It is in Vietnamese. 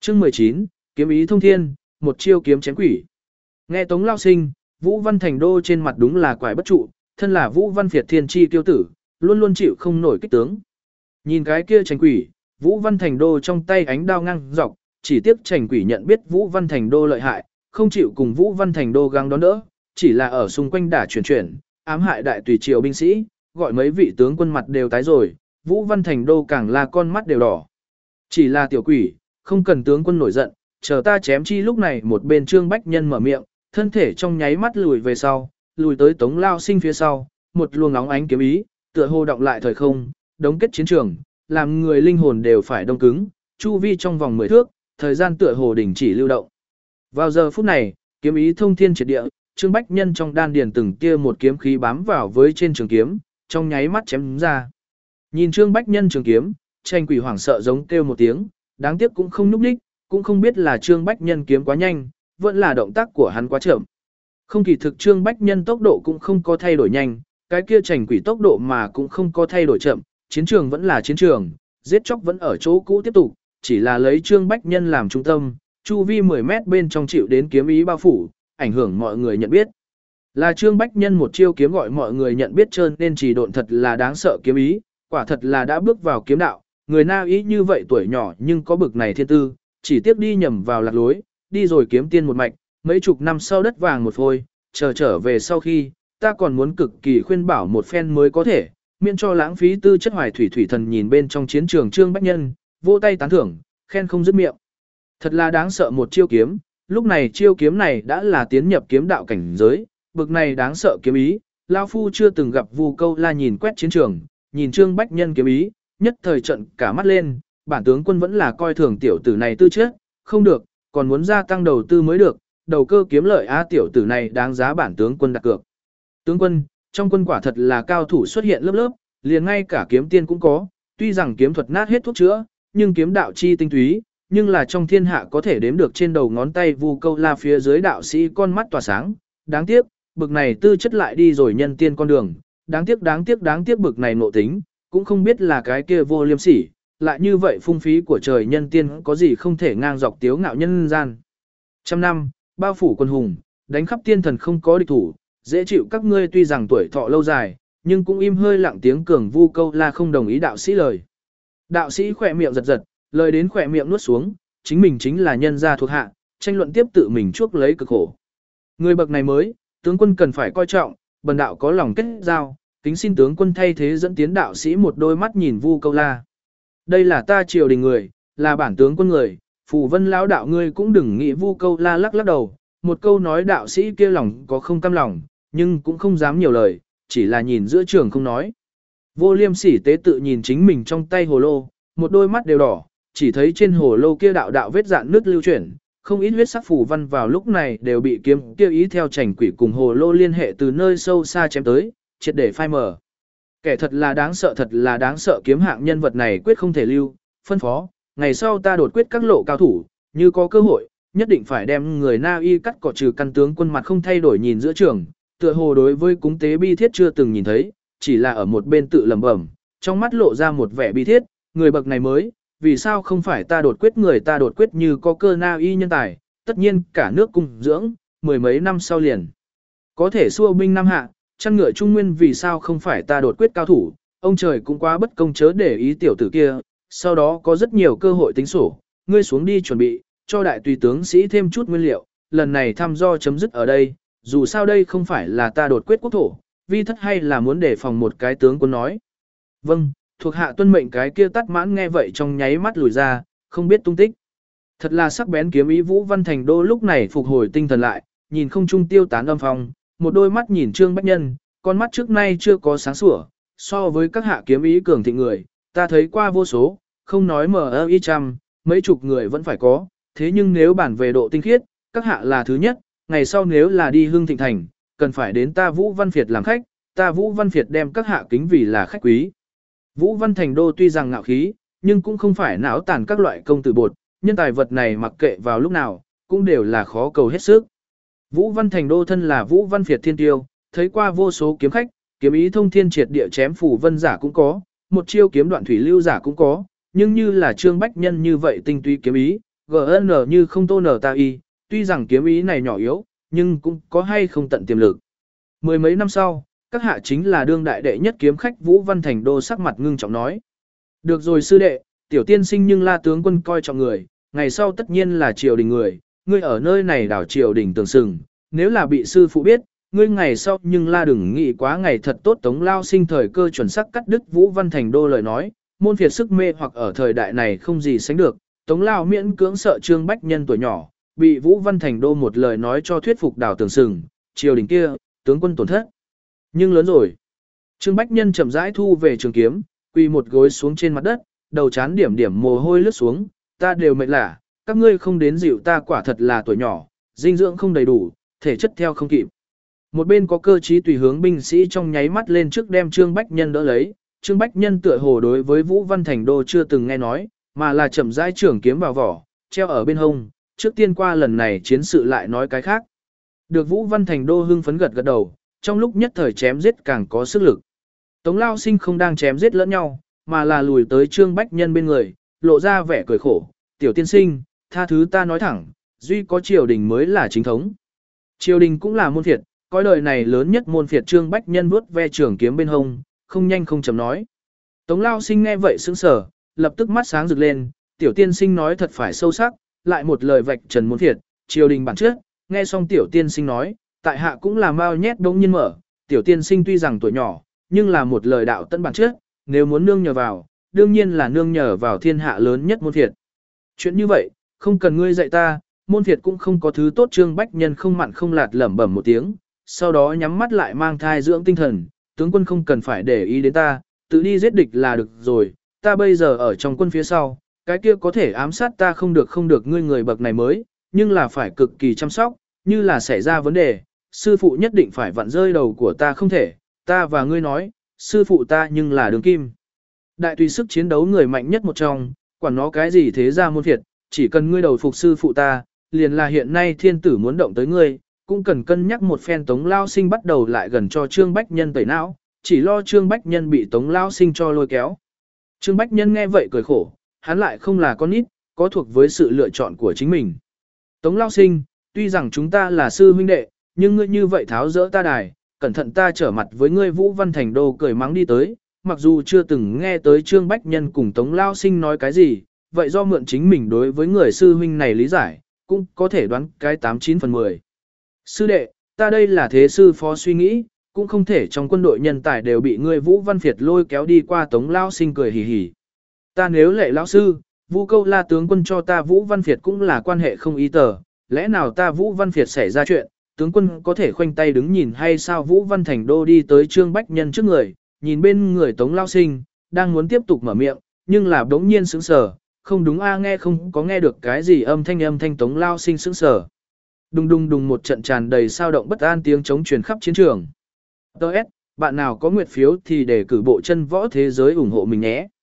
Chương 19, kiếm ý thông thiên, một chiêu kiếm chém quỷ. Nghe Tống Lao Sinh, Vũ Văn Thành Đô trên mặt đúng là quải bất trụ, thân là Vũ Văn Việt thiên chi tiêu tử, luôn luôn chịu không nổi kích tướng. Nhìn cái kia Trành Quỷ, Vũ Văn Thành Đô trong tay ánh đao ngang dọc, chỉ tiếc Trành Quỷ nhận biết Vũ Văn Thành Đô lợi hại, không chịu cùng Vũ Văn Thành Đô găng đón đỡ, chỉ là ở xung quanh đả chuyển, ám hại đại tùy triều binh sĩ, gọi mấy vị tướng quân mặt đều tái rồi, Vũ Văn Thành Đô càng là con mắt đều đỏ. Chỉ là tiểu quỷ, không cần tướng quân nổi giận, chờ ta chém chi. Lúc này một bên Trương Bách Nhân mở miệng, thân thể trong nháy mắt lùi về sau, lùi tới Tống Lao Sinh phía sau, một luồng nóng ánh kiếm ý, tựa hồ động lại thời không, đống kết chiến trường, làm người linh hồn đều phải đông cứng, chu vi trong vòng 10 thước, thời gian tựa hồ đình chỉ lưu động. Vào giờ phút này, kiếm ý thông thiên triệt địa, Trương Bách Nhân trong đan điền từng tia một kiếm khí bám vào với trên trường kiếm, trong nháy mắt chém ra. Nhìn Trương Bách Nhân trường kiếm, Tranh Quỷ hoảng sợ giống kêu một tiếng, đáng tiếc cũng không nhúc nhích, cũng không biết là Trương Bách Nhân kiếm quá nhanh, vẫn là động tác của hắn quá chậm. Không kỳ thực Trương Bách Nhân tốc độ cũng không có thay đổi nhanh, cái kia Tranh Quỷ tốc độ mà cũng không có thay đổi chậm, chiến trường vẫn là chiến trường, giết chóc vẫn ở chỗ cũ tiếp tục, chỉ là lấy Trương Bách Nhân làm trung tâm, chu vi 10 mét bên trong chịu đến kiếm ý bao phủ, ảnh hưởng mọi người nhận biết. Là Trương Bách Nhân một chiêu kiếm gọi mọi người nhận biết trơn nên chỉ độn thật là đáng sợ kiếm ý, quả thật là đã bước vào kiếm đạo, người Na ý như vậy tuổi nhỏ nhưng có bực này thiên tư, chỉ tiếc đi nhầm vào lạc lối, đi rồi kiếm tiên một mạch, mấy chục năm sau đất vàng một phôi, trở về sau khi, ta còn muốn cực kỳ khuyên bảo một phen mới có thể, miễn cho lãng phí tư chất hoài thủy thần nhìn bên trong chiến trường Trương Bách Nhân, vô tay tán thưởng, khen không dứt miệng. Thật là đáng sợ một chiêu kiếm, lúc này chiêu kiếm này đã là tiến nhập kiếm đạo cảnh giới, bực này đáng sợ kiếm ý, lão phu chưa từng gặp Vu Câu La nhìn quét chiến trường, nhìn Trương Bách Nhân kiếm ý, nhất thời trận cả mắt lên, bản tướng quân vẫn là coi thường tiểu tử này tư chất, không được, còn muốn gia tăng đầu tư mới được, đầu cơ kiếm lợi tiểu tử này đáng giá bản tướng quân đặt cược. Tướng quân, trong quân quả thật là cao thủ xuất hiện lớp, liền ngay cả kiếm tiên cũng có, tuy rằng kiếm thuật nát hết thuốc chữa, nhưng kiếm đạo chi tinh túy, nhưng là trong thiên hạ có thể đếm được trên đầu ngón tay Vu Câu La phía dưới đạo sĩ con mắt tỏa sáng, đáng tiếc, bực này tư chất lại đi rồi nhân tiên con đường, đáng tiếc bực này ngộ tính, cũng không biết là cái kia vô liêm sỉ, lại như vậy phung phí của trời nhân tiên có gì không thể ngang dọc tiếu ngạo nhân gian. Trăm năm, bao phủ quân hùng, đánh khắp tiên thần không có địch thủ, dễ chịu các ngươi tuy rằng tuổi thọ lâu dài, nhưng cũng im hơi lặng tiếng cường Vu Câu La không đồng ý đạo sĩ lời. Đạo sĩ khỏe miệng giật, lời đến khỏe miệng nuốt xuống, chính mình chính là nhân gia thuộc hạ, tranh luận tiếp tự mình chuốc lấy cực khổ. Người bậc này mới, tướng quân cần phải coi trọng, bần đạo có lòng kết giao, kính xin tướng quân thay thế dẫn tiến đạo sĩ một đôi mắt nhìn Vu Câu La. Đây là ta triều đình người, là bản tướng quân người, phù vân lão đạo ngươi cũng đừng nghĩ. Vu Câu La lắc đầu, một câu nói đạo sĩ kia lòng có không cam lòng, nhưng cũng không dám nhiều lời, chỉ là nhìn giữa trường không nói. Vô liêm sỉ tế tự nhìn chính mình trong tay hồ lô, một đôi mắt đều đỏ, chỉ thấy trên hồ lô kia đạo vết dạn nước lưu chuyển, không ít huyết sắc phù văn vào lúc này đều bị kiếm kia ý theo Trành Quỷ cùng hồ lô liên hệ từ nơi sâu xa chém tới, triệt để phai mờ. Kẻ thật là đáng sợ kiếm hạng nhân vật này quyết không thể lưu, phân phó, ngày sau ta đột quyết các lộ cao thủ, như có cơ hội, nhất định phải đem người Na Y cắt cỏ trừ. Căn tướng quân mặt không thay đổi nhìn giữa trường, tựa hồ đối với cúng tế bi thiết chưa từng nhìn thấy, chỉ là ở một bên tự lẩm bẩm, trong mắt lộ ra một vẻ bi thiết, người bậc này mới, vì sao không phải ta đột quyết người, ta đột quyết như có cơ Na Y nhân tài, tất nhiên cả nước cung dưỡng, mười mấy năm sau liền có thể xua binh Nam Hạ, chăn ngựa Trung Nguyên, vì sao không phải ta đột quyết cao thủ, ông trời cũng quá bất công chớ để ý tiểu tử kia, sau đó có rất nhiều cơ hội tính sổ, ngươi xuống đi chuẩn bị, cho đại tùy tướng sĩ thêm chút nguyên liệu, lần này thăm dò chấm dứt ở đây, dù sao đây không phải là ta đột quyết quốc thổ, vi thất hay là muốn đề phòng một cái tướng quân nói. Vâng, thuộc hạ tuân mệnh. Cái kia Tát Mãn nghe vậy trong nháy mắt lùi ra, không biết tung tích. Thật là sắc bén kiếm ý. Vũ Văn Thành Đô lúc này phục hồi tinh thần lại, nhìn không trung tiêu tán âm phong, một đôi mắt nhìn Trương Bách Nhân, con mắt trước nay chưa có sáng sủa, so với các hạ kiếm ý cường thịnh người, ta thấy qua vô số, không nói trăm, mấy chục người vẫn phải có, thế nhưng nếu bản về độ tinh khiết, các hạ là thứ nhất, ngày sau nếu là đi Hưng Thịnh Thành, cần phải đến ta Vũ Văn Việt làm khách, ta Vũ Văn Việt đem các hạ kính vì là khách quý. Vũ Văn Thành Đô tuy rằng ngạo khí, nhưng cũng không phải não tàn các loại công tử bột, nhân tài vật này mặc kệ vào lúc nào, cũng đều là khó cầu hết sức. Vũ Văn Thành Đô thân là Vũ Văn Việt thiên tiêu, thấy qua vô số kiếm khách, kiếm ý thông thiên triệt địa chém phủ vân giả cũng có, một chiêu kiếm đoạn thủy lưu giả cũng có, nhưng như là Trương Bách Nhân như vậy tinh túy kiếm ý, GN như không tô nở ta y, tuy rằng kiếm ý này nhỏ yếu, nhưng cũng có hay không tận tiềm lực. Mười mấy năm sau, các hạ chính là đương đại đệ nhất kiếm khách Vũ Văn Thành Đô sắc mặt ngưng trọng nói. Được rồi sư đệ, tiểu tiên sinh nhưng La tướng quân coi trọng người, ngày sau tất nhiên là triều đình người, ngươi ở nơi này đảo triều đình tường sừng, nếu là bị sư phụ biết, ngươi ngày sau nhưng La đừng nghĩ quá ngày thật tốt. Tống Lao Sinh thời cơ chuẩn xác cắt đứt Vũ Văn Thành Đô lời nói, môn phiệt sức mê hoặc ở thời đại này không gì sánh được. Tống Lao miễn cưỡng sợ Trương Bách Nhân tuổi nhỏ, bị Vũ Văn Thành Đô một lời nói cho thuyết phục đảo tường sừng, triều đình kia, tướng quân tổn thất. Nhưng lớn rồi. Trương Bách Nhân chậm rãi thu về trường kiếm, quỳ một gối xuống trên mặt đất, đầu chán điểm điểm mồ hôi lướt xuống, ta đều mệt lả, các ngươi không đến dịu ta quả thật là tuổi nhỏ, dinh dưỡng không đầy đủ, thể chất theo không kịp. Một bên có cơ trí tùy hướng binh sĩ trong nháy mắt lên trước đem Trương Bách Nhân đỡ lấy, Trương Bách Nhân tựa hồ đối với Vũ Văn Thành Đô chưa từng nghe nói, mà là chậm rãi trưởng kiếm vào vỏ, treo ở bên hông, trước tiên qua lần này chiến sự lại nói cái khác. Được Vũ Văn Thành Đô hưng phấn gật gật đầu, trong lúc nhất thời chém giết càng có sức lực. Tống Lao Sinh không đang chém giết lẫn nhau, mà là lùi tới Trương Bách Nhân bên người, lộ ra vẻ cười khổ, tiểu tiên sinh, tha thứ ta nói thẳng, duy có triều đình mới là chính thống. Triều đình cũng là môn phiệt, coi đời này lớn nhất môn phiệt. Trương Bách Nhân vuốt ve trường kiếm bên hông, không nhanh không chậm nói. Tống Lao Sinh nghe vậy sững sờ, lập tức mắt sáng rực lên, tiểu tiên sinh nói thật phải sâu sắc, lại một lời vạch trần môn phiệt, triều đình bản chất. Nghe xong tiểu tiên sinh nói, tại hạ cũng là mau nhét đống nhiên mở, tiểu tiên sinh tuy rằng tuổi nhỏ, nhưng là một lời đạo tận bản chất, nếu muốn nương nhờ vào, đương nhiên là nương nhờ vào thiên hạ lớn nhất môn phiệt. Chuyện như vậy, không cần ngươi dạy ta, môn phiệt cũng không có thứ tốt. Trương Bách Nhân không mặn không lạt lẩm bẩm một tiếng, sau đó nhắm mắt lại mang thai dưỡng tinh thần, tướng quân không cần phải để ý đến ta, tự đi giết địch là được rồi, ta bây giờ ở trong quân phía sau, cái kia có thể ám sát ta không được ngươi người bậc này mới, nhưng là phải cực kỳ chăm sóc, như là xảy ra vấn đề, sư phụ nhất định phải vặn rơi đầu của ta không thể, ta và ngươi nói, sư phụ ta nhưng là đường kim. Đại tùy sức chiến đấu người mạnh nhất một trong, quản nó cái gì thế ra môn phiệt, chỉ cần ngươi đầu phục sư phụ ta, liền là hiện nay thiên tử muốn động tới ngươi, cũng cần cân nhắc một phen. Tống Lao Sinh bắt đầu lại gần cho Trương Bách Nhân tẩy não, chỉ lo Trương Bách Nhân bị Tống Lao Sinh cho lôi kéo. Trương Bách Nhân nghe vậy cười khổ, hắn lại không là con nít, có thuộc với sự lựa chọn của chính mình. Tống Lao Sinh, tuy rằng chúng ta là sư huynh đệ, nhưng ngươi như vậy tháo rỡ ta đài, cẩn thận ta trở mặt với ngươi. Vũ Văn Thành Đô cười mắng đi tới, mặc dù chưa từng nghe tới Trương Bách Nhân cùng Tống Lao Sinh nói cái gì, vậy do mượn chính mình đối với người sư huynh này lý giải, cũng có thể đoán cái 89 phần 10. Sư đệ, ta đây là thế sư phó suy nghĩ, cũng không thể trong quân đội nhân tài đều bị ngươi Vũ Văn Việt lôi kéo đi qua. Tống Lao Sinh cười hì hì. Ta nếu lệ lão sư, Vũ Câu La tướng quân cho ta Vũ Văn Việt cũng là quan hệ không ý tờ, lẽ nào ta Vũ Văn Việt xảy ra chuyện, tướng quân có thể khoanh tay đứng nhìn hay sao? Vũ Văn Thành Đô đi tới Trương Bách Nhân trước người, nhìn bên người Tống Lao Sinh, đang muốn tiếp tục mở miệng, nhưng là đống nhiên sững sờ, không đúng a, nghe không có nghe được cái gì âm thanh. Tống Lao Sinh sững sờ. Đùng đùng đùng, một trận tràn đầy sao động bất an tiếng chống truyền khắp chiến trường. Đợt, bạn nào có nguyệt phiếu thì để cử bộ chân võ thế giới ủng hộ mình nhé.